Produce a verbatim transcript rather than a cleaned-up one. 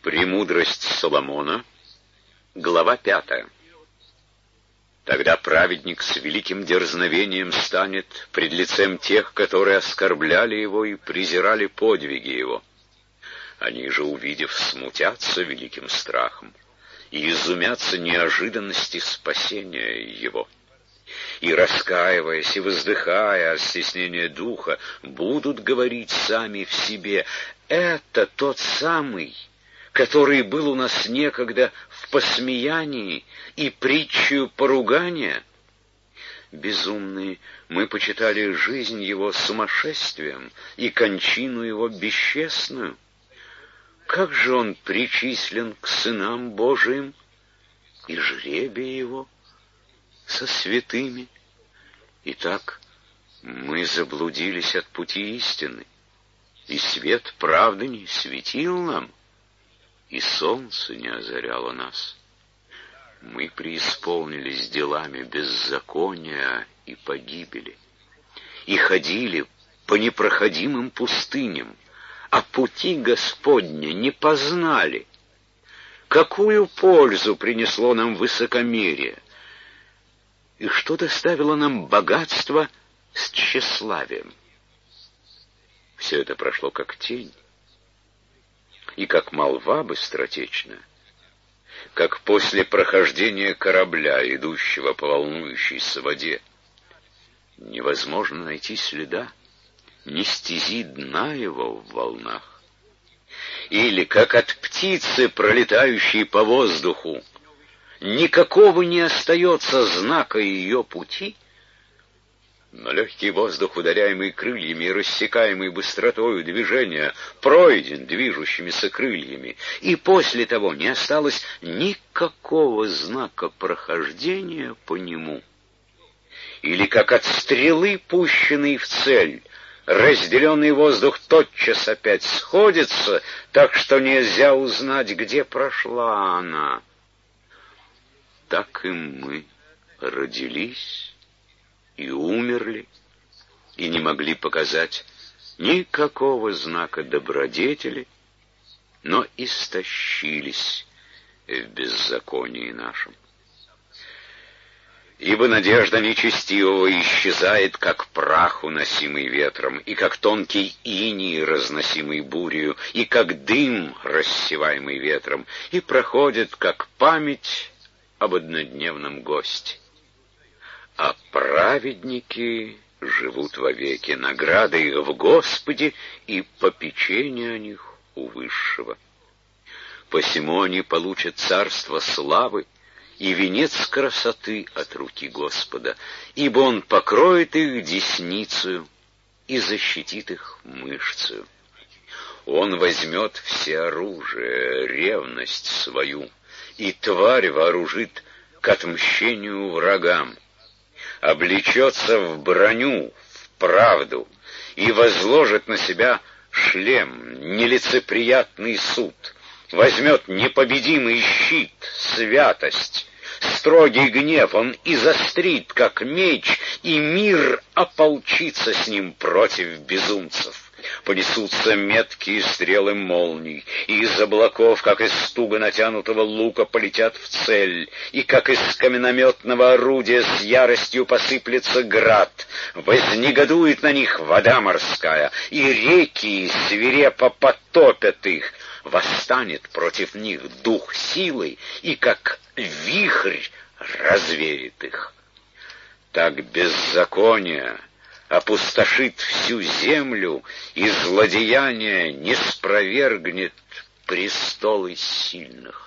Премудрость Соломона, глава пятая. Тогда праведник с великим дерзновением станет пред лицем тех, которые оскорбляли его и презирали подвиги его. Они же, увидев, смутятся великим страхом и изумятся неожиданности спасения его. И, раскаиваясь и воздыхая от стеснения духа, будут говорить сами в себе: «Это тот самый, который был у нас некогда в посмеянии и притчую поругания. Безумные, мы почитали жизнь его сумасшествием и кончину его бесчестную. Как же он причислен к сынам Божиим, и жребий его со святыми? Итак, мы заблудились от пути истины, и свет правды не светил нам, и солнце не озаряло нас. Мы преисполнились делами беззакония и погибели, и ходили по непроходимым пустыням, а пути Господня не познали. Какую пользу принесло нам высокомерие, и что доставило нам богатство с тщеславием? Все это прошло как тень, и как молва быстротечна, как после прохождения корабля, идущего по волнующейся воде. Невозможно найти следа, ни стези дна его в волнах. Или как от птицы, пролетающей по воздуху, никакого не остается знака ее пути, но легкий воздух, ударяемый крыльями и рассекаемый быстротою движения, пройден движущимися крыльями, и после того не осталось никакого знака прохождения по нему. Или как от стрелы, пущенной в цель, разделенный воздух тотчас опять сходится, так что нельзя узнать, где прошла она. Так и мы родились и умерли, и не могли показать никакого знака добродетели, но истощились в беззаконии нашем. Ибо надежда нечестивого исчезает, как прах, уносимый ветром, и как тонкий иней, разносимый бурею, и как дым, рассеваемый ветром, и проходит, как память об однодневном госте. А праведники живут вовеки, награда их в Господе и попечение о них у Высшего. Посему они получат царство славы и венец красоты от руки Господа, ибо Он покроет их десницею и защитит их мышцею. Он возьмет все оружие, ревность свою, и тварь вооружит к отмщению врагам, облечется в броню, в правду, и возложит на себя шлем, нелицеприятный суд, возьмет непобедимый щит, святость, строгий гнев он изострит, как меч, и мир ополчится с ним против безумцев. Понесутся меткие стрелы молний, и из облаков, как из туго натянутого лука, полетят в цель, и как из каменнометного орудия с яростью посыплется град. Вознегодует на них вода морская, и реки свирепо потопят их. Восстанет против них дух силы, и как вихрь развеет их. Так беззаконие опустошит всю землю, и злодеяние не спровергнет престолы сильных.